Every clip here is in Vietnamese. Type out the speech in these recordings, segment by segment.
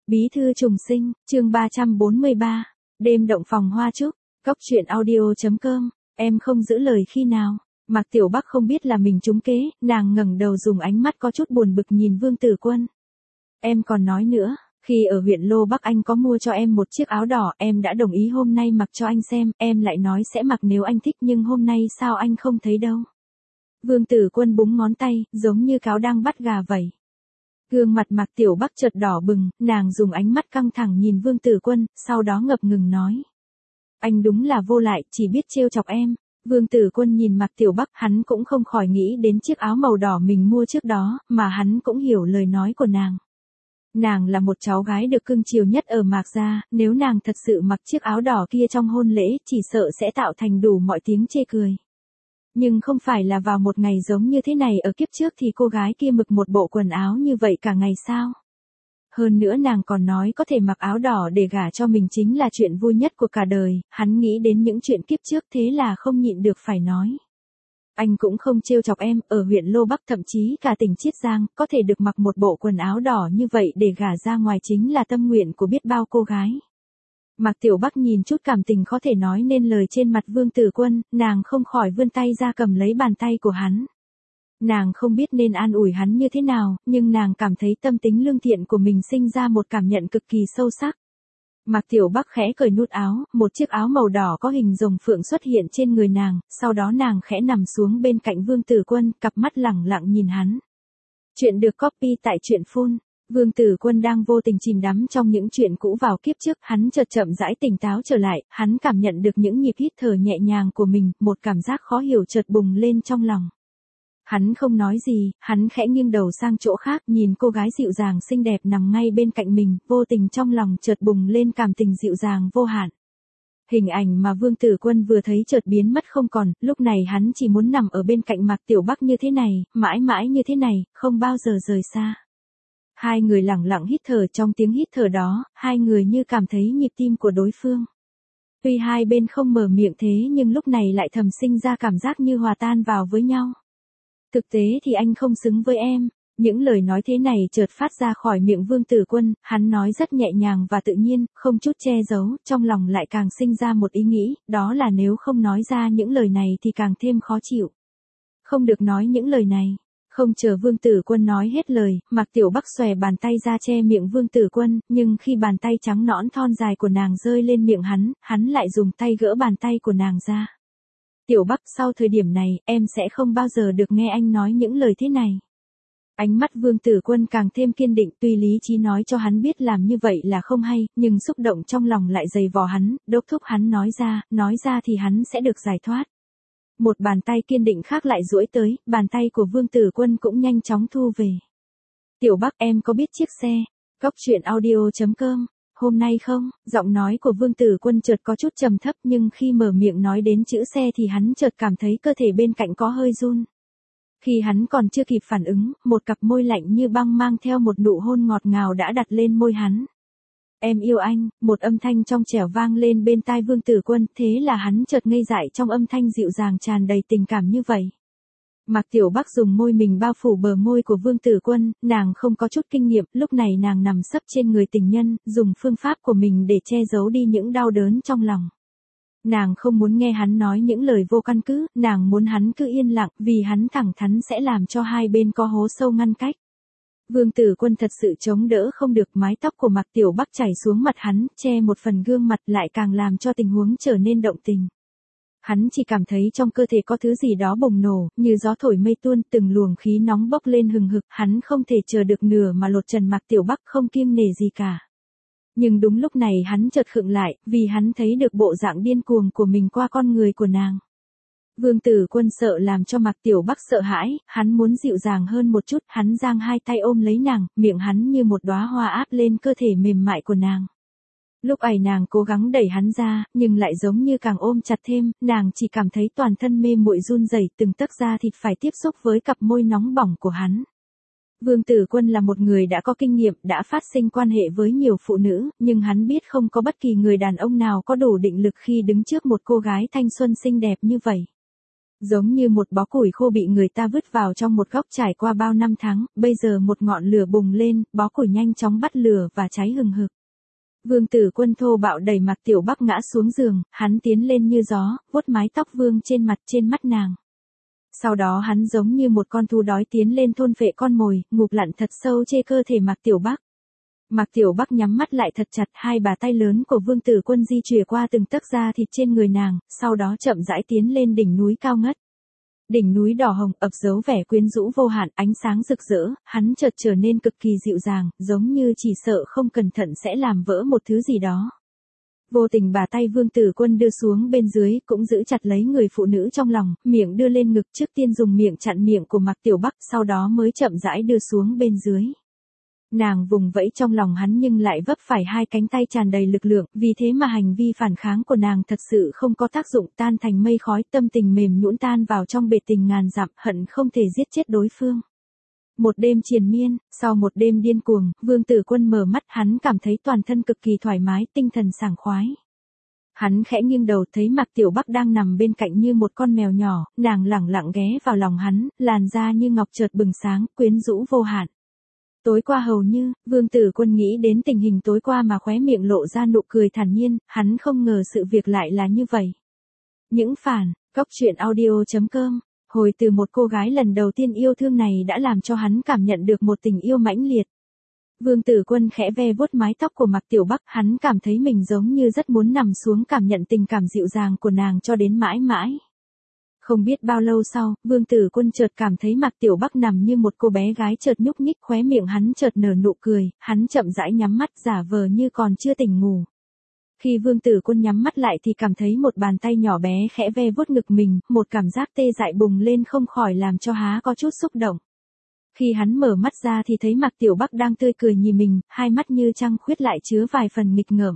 Bí thư trùng sinh, chương 343, đêm động phòng hoa trúc, Cóc truyện audio.com, em không giữ lời khi nào. Mạc Tiểu Bắc không biết là mình trúng kế, nàng ngẩng đầu dùng ánh mắt có chút buồn bực nhìn Vương Tử Quân. Em còn nói nữa, khi ở huyện Lô Bắc anh có mua cho em một chiếc áo đỏ, em đã đồng ý hôm nay mặc cho anh xem, em lại nói sẽ mặc nếu anh thích nhưng hôm nay sao anh không thấy đâu. Vương Tử Quân búng ngón tay, giống như cáo đang bắt gà vậy. Gương mặt Mạc Tiểu Bắc chợt đỏ bừng, nàng dùng ánh mắt căng thẳng nhìn Vương Tử Quân, sau đó ngập ngừng nói. Anh đúng là vô lại, chỉ biết trêu chọc em. Vương Tử Quân nhìn Mạc Tiểu Bắc, hắn cũng không khỏi nghĩ đến chiếc áo màu đỏ mình mua trước đó, mà hắn cũng hiểu lời nói của nàng. Nàng là một cháu gái được cưng chiều nhất ở Mạc gia, nếu nàng thật sự mặc chiếc áo đỏ kia trong hôn lễ, chỉ sợ sẽ tạo thành đủ mọi tiếng chê cười. Nhưng không phải là vào một ngày giống như thế này ở kiếp trước thì cô gái kia mặc một bộ quần áo như vậy cả ngày sao? Hơn nữa nàng còn nói có thể mặc áo đỏ để gả cho mình chính là chuyện vui nhất của cả đời, hắn nghĩ đến những chuyện kiếp trước thế là không nhịn được phải nói. Anh cũng không trêu chọc em, ở huyện Lô Bắc thậm chí cả tỉnh Chiết Giang, có thể được mặc một bộ quần áo đỏ như vậy để gả ra ngoài chính là tâm nguyện của biết bao cô gái. Mạc Tiểu Bắc nhìn chút cảm tình khó thể nói nên lời trên mặt Vương Tử Quân, nàng không khỏi vươn tay ra cầm lấy bàn tay của hắn. Nàng không biết nên an ủi hắn như thế nào, nhưng nàng cảm thấy tâm tính lương thiện của mình sinh ra một cảm nhận cực kỳ sâu sắc. Mạc Tiểu Bắc khẽ cởi nút áo, một chiếc áo màu đỏ có hình rồng phượng xuất hiện trên người nàng, sau đó nàng khẽ nằm xuống bên cạnh Vương Tử Quân, cặp mắt lẳng lặng nhìn hắn. Chuyện được copy tại truyện phun. Vương Tử Quân đang vô tình chìm đắm trong những chuyện cũ vào kiếp trước, hắn chợt chậm rãi tỉnh táo trở lại, hắn cảm nhận được những nhịp hít thở nhẹ nhàng của mình, một cảm giác khó hiểu chợt bùng lên trong lòng. Hắn không nói gì, hắn khẽ nghiêng đầu sang chỗ khác, nhìn cô gái dịu dàng xinh đẹp nằm ngay bên cạnh mình, vô tình trong lòng chợt bùng lên cảm tình dịu dàng vô hạn. Hình ảnh mà Vương Tử Quân vừa thấy chợt biến mất không còn, lúc này hắn chỉ muốn nằm ở bên cạnh Mạc Tiểu Bắc như thế này, mãi mãi như thế này, không bao giờ rời xa. Hai người lặng lặng hít thở, trong tiếng hít thở đó, hai người như cảm thấy nhịp tim của đối phương. Tuy hai bên không mở miệng thế nhưng lúc này lại thầm sinh ra cảm giác như hòa tan vào với nhau. Thực tế thì anh không xứng với em. Những lời nói thế này chợt phát ra khỏi miệng Vương Tử Quân, hắn nói rất nhẹ nhàng và tự nhiên, không chút che giấu, trong lòng lại càng sinh ra một ý nghĩ, đó là nếu không nói ra những lời này thì càng thêm khó chịu. Không được nói những lời này. Không chờ Vương Tử Quân nói hết lời, Mạc Tiểu Bắc xòe bàn tay ra che miệng Vương Tử Quân, nhưng khi bàn tay trắng nõn thon dài của nàng rơi lên miệng hắn lại dùng tay gỡ bàn tay của nàng ra. Tiểu Bắc, sau thời điểm này, em sẽ không bao giờ được nghe anh nói những lời thế này. Ánh mắt Vương Tử Quân càng thêm kiên định, tuy lý trí nói cho hắn biết làm như vậy là không hay, nhưng xúc động trong lòng lại dày vò hắn, đốc thúc hắn nói ra thì hắn sẽ được giải thoát. Một bàn tay kiên định khác lại duỗi tới, bàn tay của Vương Tử Quân cũng nhanh chóng thu về. Tiểu Bắc, em có biết chiếc xe, Cóc truyện audio.com, hôm nay không? Giọng nói của Vương Tử Quân chợt có chút trầm thấp nhưng khi mở miệng nói đến chữ xe thì hắn chợt cảm thấy cơ thể bên cạnh có hơi run. Khi hắn còn chưa kịp phản ứng, một cặp môi lạnh như băng mang theo một nụ hôn ngọt ngào đã đặt lên môi hắn. Em yêu anh, một âm thanh trong trẻo vang lên bên tai Vương Tử Quân, thế là hắn chợt ngây dại trong âm thanh dịu dàng tràn đầy tình cảm như vậy. Mạc Tiểu Bắc dùng môi mình bao phủ bờ môi của Vương Tử Quân, nàng không có chút kinh nghiệm, lúc này nàng nằm sấp trên người tình nhân, dùng phương pháp của mình để che giấu đi những đau đớn trong lòng. Nàng không muốn nghe hắn nói những lời vô căn cứ, nàng muốn hắn cứ yên lặng, vì hắn thẳng thắn sẽ làm cho hai bên có hố sâu ngăn cách. Vương Tử Quân thật sự chống đỡ không được, mái tóc của Mạc Tiểu Bắc chảy xuống mặt hắn, che một phần gương mặt lại càng làm cho tình huống trở nên động tình. Hắn chỉ cảm thấy trong cơ thể có thứ gì đó bùng nổ, như gió thổi mây tuôn, từng luồng khí nóng bốc lên hừng hực, hắn không thể chờ được nửa mà lột trần Mạc Tiểu Bắc không kiêng nể gì cả. Nhưng đúng lúc này hắn chợt khựng lại, vì hắn thấy được bộ dạng điên cuồng của mình qua con người của nàng. Vương Tử Quân sợ làm cho Mạc Tiểu Bắc sợ hãi, hắn muốn dịu dàng hơn một chút, hắn giang hai tay ôm lấy nàng, miệng hắn như một đóa hoa áp lên cơ thể mềm mại của nàng. Lúc ấy nàng cố gắng đẩy hắn ra, nhưng lại giống như càng ôm chặt thêm, nàng chỉ cảm thấy toàn thân mê muội run rẩy, từng tấc da thịt phải tiếp xúc với cặp môi nóng bỏng của hắn. Vương Tử Quân là một người đã có kinh nghiệm, đã phát sinh quan hệ với nhiều phụ nữ, nhưng hắn biết không có bất kỳ người đàn ông nào có đủ định lực khi đứng trước một cô gái thanh xuân xinh đẹp như vậy. Giống như một bó củi khô bị người ta vứt vào trong một góc trải qua bao năm tháng, bây giờ một ngọn lửa bùng lên, bó củi nhanh chóng bắt lửa và cháy hừng hực. Vương Tử Quân thô bạo đẩy Mạc Tiểu Bắc ngã xuống giường, hắn tiến lên như gió, vuốt mái tóc vương trên mắt nàng. Sau đó hắn giống như một con thú đói tiến lên thôn phệ con mồi, ngụp lặn thật sâu trên cơ thể Mạc Tiểu Bắc. Mạc Tiểu Bắc nhắm mắt lại thật chặt, hai bàn tay lớn của Vương Tử Quân di chuyển qua từng tấc da thịt trên người nàng, sau đó chậm rãi tiến lên đỉnh núi cao ngất. Đỉnh núi đỏ hồng ập dấu vẻ quyến rũ vô hạn, ánh sáng rực rỡ, hắn chợt trở nên cực kỳ dịu dàng, giống như chỉ sợ không cẩn thận sẽ làm vỡ một thứ gì đó. Vô tình bà tay Vương Tử Quân đưa xuống bên dưới, cũng giữ chặt lấy người phụ nữ trong lòng, miệng đưa lên ngực, trước tiên dùng miệng chặn miệng của Mạc Tiểu Bắc, sau đó mới chậm rãi đưa xuống bên dưới. Nàng vùng vẫy trong lòng hắn nhưng lại vấp phải hai cánh tay tràn đầy lực lượng, vì thế mà hành vi phản kháng của nàng thật sự không có tác dụng, tan thành mây khói, tâm tình mềm nhũn tan vào trong bể tình ngàn dặm, hận không thể giết chết đối phương. Một đêm triền miên, sau một đêm điên cuồng, Vương Tử Quân mở mắt, hắn cảm thấy toàn thân cực kỳ thoải mái, tinh thần sảng khoái. Hắn khẽ nghiêng đầu thấy Mạc Tiểu Bắc đang nằm bên cạnh như một con mèo nhỏ, nàng lẳng lặng ghé vào lòng hắn, làn da như ngọc chợt bừng sáng, quyến rũ vô hạn. Tối qua hầu như, Vương Tử Quân nghĩ đến tình hình tối qua mà khóe miệng lộ ra nụ cười thản nhiên, hắn không ngờ sự việc lại là như vậy. Những phản, góc truyện audio.com, hồi từ một cô gái lần đầu tiên yêu thương này đã làm cho hắn cảm nhận được một tình yêu mãnh liệt. Vương Tử Quân khẽ ve vuốt mái tóc của Mạc Tiểu Bắc, hắn cảm thấy mình giống như rất muốn nằm xuống cảm nhận tình cảm dịu dàng của nàng cho đến mãi mãi. Không biết bao lâu sau, Vương Tử Quân chợt cảm thấy Mạc Tiểu Bắc nằm như một cô bé gái chợt nhúc nhích, khóe miệng hắn chợt nở nụ cười, hắn chậm rãi nhắm mắt giả vờ như còn chưa tỉnh ngủ. Khi Vương Tử Quân nhắm mắt lại thì cảm thấy một bàn tay nhỏ bé khẽ ve vuốt ngực mình, một cảm giác tê dại bùng lên không khỏi làm cho hắn có chút xúc động. Khi hắn mở mắt ra thì thấy Mạc Tiểu Bắc đang tươi cười nhìn mình, hai mắt như trăng khuyết lại chứa vài phần nghịch ngợm.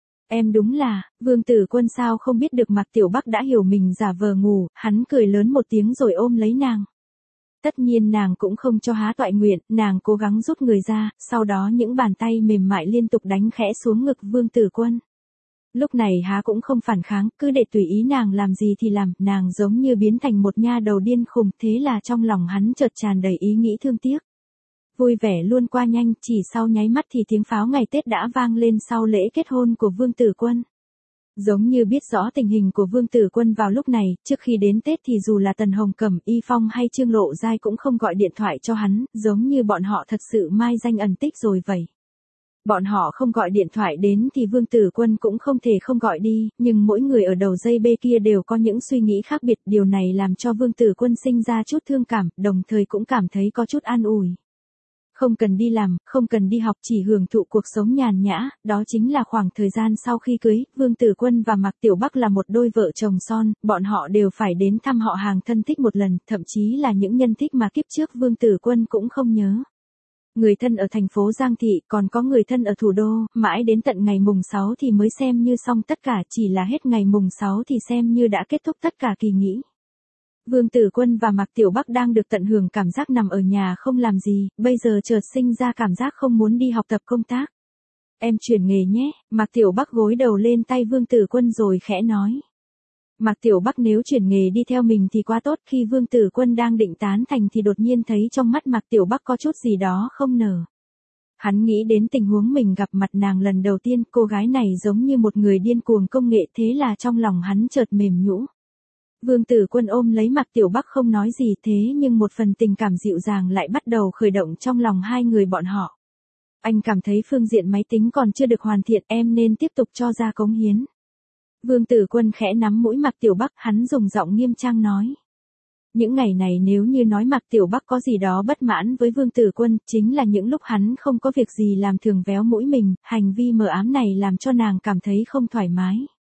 Em đúng là, Vương Tử Quân sao không biết được Mạc Tiểu Bắc đã hiểu mình giả vờ ngủ, hắn cười lớn một tiếng rồi ôm lấy nàng. Tất nhiên nàng cũng không cho há toại nguyện, nàng cố gắng rút người ra, sau đó những bàn tay mềm mại liên tục đánh khẽ xuống ngực Vương Tử Quân. Lúc này há cũng không phản kháng, cứ để tùy ý nàng làm gì thì làm, nàng giống như biến thành một nha đầu điên khùng, thế là trong lòng hắn chợt tràn đầy ý nghĩ thương tiếc. Vui vẻ luôn qua nhanh, chỉ sau nháy mắt thì tiếng pháo ngày Tết đã vang lên sau lễ kết hôn của Vương Tử Quân. Giống như biết rõ tình hình của Vương Tử Quân vào lúc này, trước khi đến Tết thì dù là Tần Hồng Cẩm, Y Phong hay Trương Lộ Giai cũng không gọi điện thoại cho hắn, giống như bọn họ thật sự mai danh ẩn tích rồi vậy. Bọn họ không gọi điện thoại đến thì Vương Tử Quân cũng không thể không gọi đi, nhưng mỗi người ở đầu dây bên kia đều có những suy nghĩ khác biệt, điều này làm cho Vương Tử Quân sinh ra chút thương cảm, đồng thời cũng cảm thấy có chút an ủi. Không cần đi làm, không cần đi học, chỉ hưởng thụ cuộc sống nhàn nhã, đó chính là khoảng thời gian sau khi cưới, Vương Tử Quân và Mạc Tiểu Bắc là một đôi vợ chồng son, bọn họ đều phải đến thăm họ hàng thân thích một lần, thậm chí là những nhân thích mà kiếp trước Vương Tử Quân cũng không nhớ. Người thân ở thành phố Giang Thị, còn có người thân ở thủ đô, mãi đến tận ngày mùng 6 thì mới xem như xong tất cả, chỉ là hết ngày mùng 6 thì xem như đã kết thúc tất cả kỳ nghỉ. Vương Tử Quân và Mạc Tiểu Bắc đang được tận hưởng cảm giác nằm ở nhà không làm gì, bây giờ chợt sinh ra cảm giác không muốn đi học tập công tác. Em chuyển nghề nhé, Mạc Tiểu Bắc gối đầu lên tay Vương Tử Quân rồi khẽ nói. Mạc Tiểu Bắc nếu chuyển nghề đi theo mình thì quá tốt, khi Vương Tử Quân đang định tán thành thì đột nhiên thấy trong mắt Mạc Tiểu Bắc có chút gì đó không nở. Hắn nghĩ đến tình huống mình gặp mặt nàng lần đầu tiên, cô gái này giống như một người điên cuồng công nghệ, thế là trong lòng hắn chợt mềm nhũn. Vương Tử Quân ôm lấy Mạc Tiểu Bắc không nói gì, thế nhưng một phần tình cảm dịu dàng lại bắt đầu khởi động trong lòng hai người bọn họ. Anh cảm thấy phương diện máy tính còn chưa được hoàn thiện, em nên tiếp tục cho ra cống hiến. Vương Tử Quân khẽ nắm mũi Mạc Tiểu Bắc, hắn dùng giọng nghiêm trang nói. Những ngày này nếu như nói Mạc Tiểu Bắc có gì đó bất mãn với Vương Tử Quân, chính là những lúc hắn không có việc gì làm thường véo mũi mình, hành vi mờ ám này làm cho nàng cảm thấy không thoải mái.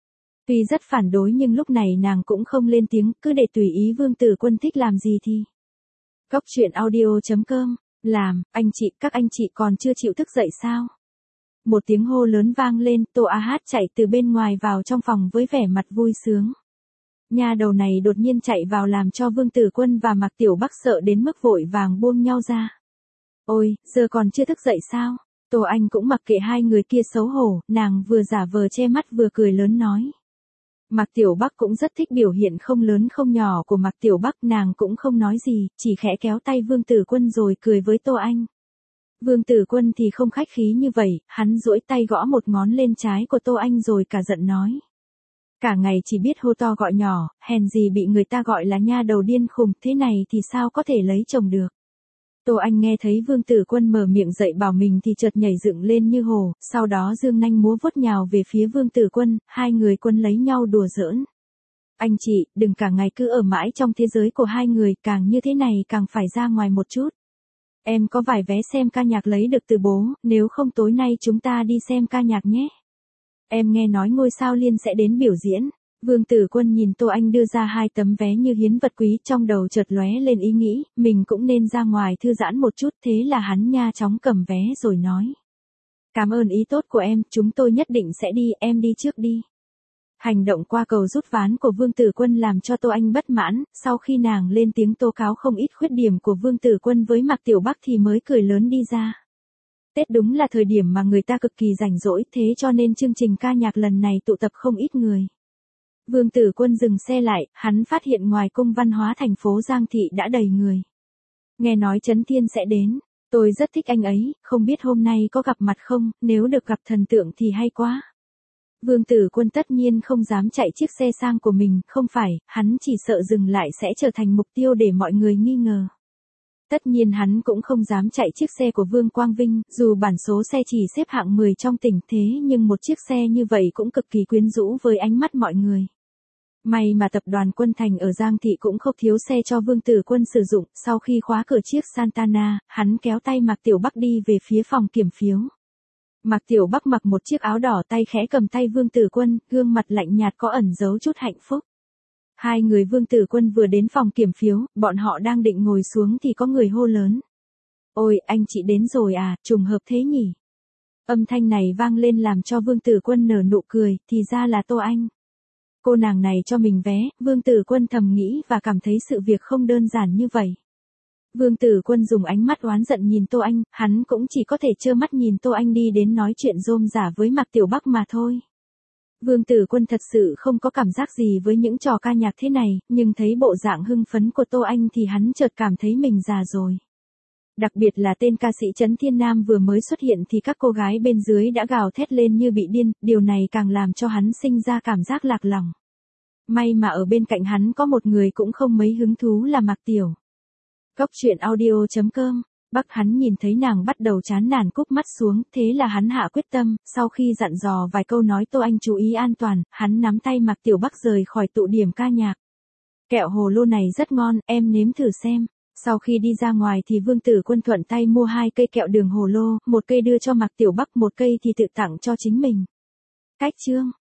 Tuy rất phản đối nhưng lúc này nàng cũng không lên tiếng, cứ để tùy ý Vương Tử Quân thích làm gì thì. Góc truyện audio.com, làm, các anh chị còn chưa chịu thức dậy sao? Một tiếng hô lớn vang lên, Tô A Hát chạy từ bên ngoài vào trong phòng với vẻ mặt vui sướng. Nha đầu này đột nhiên chạy vào làm cho Vương Tử Quân và Mạc Tiểu Bắc sợ đến mức vội vàng buông nhau ra. Ôi, giờ còn chưa thức dậy sao? Tô Anh cũng mặc kệ hai người kia xấu hổ, nàng vừa giả vờ che mắt vừa cười lớn nói. Mạc Tiểu Bắc cũng rất thích biểu hiện không lớn không nhỏ của Mạc Tiểu Bắc, nàng cũng không nói gì, chỉ khẽ kéo tay Vương Tử Quân rồi cười với Tô Anh. Vương Tử Quân thì không khách khí như vậy, hắn duỗi tay gõ một ngón lên trái của Tô Anh rồi cả giận nói. Cả ngày chỉ biết hô to gọi nhỏ, hèn gì bị người ta gọi là nha đầu điên khùng, thế này thì sao có thể lấy chồng được. Tô Anh nghe thấy Vương Tử Quân mở miệng dạy bảo mình thì chợt nhảy dựng lên như hổ, sau đó dương nanh múa vuốt nhào về phía Vương Tử Quân, hai người quân lấy nhau đùa giỡn. Anh chị, đừng cả ngày cứ ở mãi trong thế giới của hai người, càng như thế này càng phải ra ngoài một chút. Em có vài vé xem ca nhạc lấy được từ bố, nếu không tối nay chúng ta đi xem ca nhạc nhé. Em nghe nói ngôi sao Liên sẽ đến biểu diễn. Vương Tử Quân nhìn Tô Anh đưa ra hai tấm vé như hiến vật quý, trong đầu chợt lóe lên ý nghĩ, mình cũng nên ra ngoài thư giãn một chút, thế là hắn nha chóng cầm vé rồi nói. Cảm ơn ý tốt của em, chúng tôi nhất định sẽ đi, em đi trước đi. Hành động qua cầu rút ván của Vương Tử Quân làm cho Tô Anh bất mãn, sau khi nàng lên tiếng tố cáo không ít khuyết điểm của Vương Tử Quân với Mạc Tiểu Bắc thì mới cười lớn đi ra. Tết đúng là thời điểm mà người ta cực kỳ rảnh rỗi, thế cho nên chương trình ca nhạc lần này tụ tập không ít người. Vương Tử Quân dừng xe lại, hắn phát hiện ngoài cung văn hóa thành phố Giang Thị đã đầy người. Nghe nói Trấn Thiên sẽ đến, tôi rất thích anh ấy, không biết hôm nay có gặp mặt không, nếu được gặp thần tượng thì hay quá. Vương Tử Quân tất nhiên không dám chạy chiếc xe sang của mình, không phải, hắn chỉ sợ dừng lại sẽ trở thành mục tiêu để mọi người nghi ngờ. Tất nhiên hắn cũng không dám chạy chiếc xe của Vương Quang Vinh, dù bản số xe chỉ xếp hạng 10 trong tỉnh, thế nhưng một chiếc xe như vậy cũng cực kỳ quyến rũ với ánh mắt mọi người. May mà tập đoàn Quân Thành ở Giang Thị cũng không thiếu xe cho Vương Tử Quân sử dụng, sau khi khóa cửa chiếc Santana, hắn kéo tay Mạc Tiểu Bắc đi về phía phòng kiểm phiếu. Mạc Tiểu Bắc mặc một chiếc áo đỏ, tay khẽ cầm tay Vương Tử Quân, gương mặt lạnh nhạt có ẩn giấu chút hạnh phúc. Hai người Vương Tử Quân vừa đến phòng kiểm phiếu, bọn họ đang định ngồi xuống thì có người hô lớn. Ôi, anh chị đến rồi à, trùng hợp thế nhỉ? Âm thanh này vang lên làm cho Vương Tử Quân nở nụ cười, thì ra là Tô Anh. Cô nàng này cho mình vé, Vương Tử Quân thầm nghĩ và cảm thấy sự việc không đơn giản như vậy. Vương Tử Quân dùng ánh mắt oán giận nhìn Tô Anh, hắn cũng chỉ có thể trơ mắt nhìn Tô Anh đi đến nói chuyện rôm rả với Mạc Tiểu Bắc mà thôi. Vương Tử Quân thật sự không có cảm giác gì với những trò ca nhạc thế này, nhưng thấy bộ dạng hưng phấn của Tô Anh thì hắn chợt cảm thấy mình già rồi. Đặc biệt là tên ca sĩ Trấn Thiên Nam vừa mới xuất hiện thì các cô gái bên dưới đã gào thét lên như bị điên, điều này càng làm cho hắn sinh ra cảm giác lạc lòng. May mà ở bên cạnh hắn có một người cũng không mấy hứng thú là Mạc Tiểu. Cốc truyện audio.com. Bắc hắn nhìn thấy nàng bắt đầu chán nản cúp mắt xuống, thế là hắn hạ quyết tâm, sau khi dặn dò vài câu nói Tô Anh chú ý an toàn, hắn nắm tay Mạc Tiểu Bắc rời khỏi tụ điểm ca nhạc. Kẹo hồ lô này rất ngon, em nếm thử xem. Sau khi đi ra ngoài thì Vương Tử Quân thuận tay mua 2 cây kẹo đường hồ lô, một cây đưa cho Mạc Tiểu Bắc, một cây thì tự tặng cho chính mình. Cách chương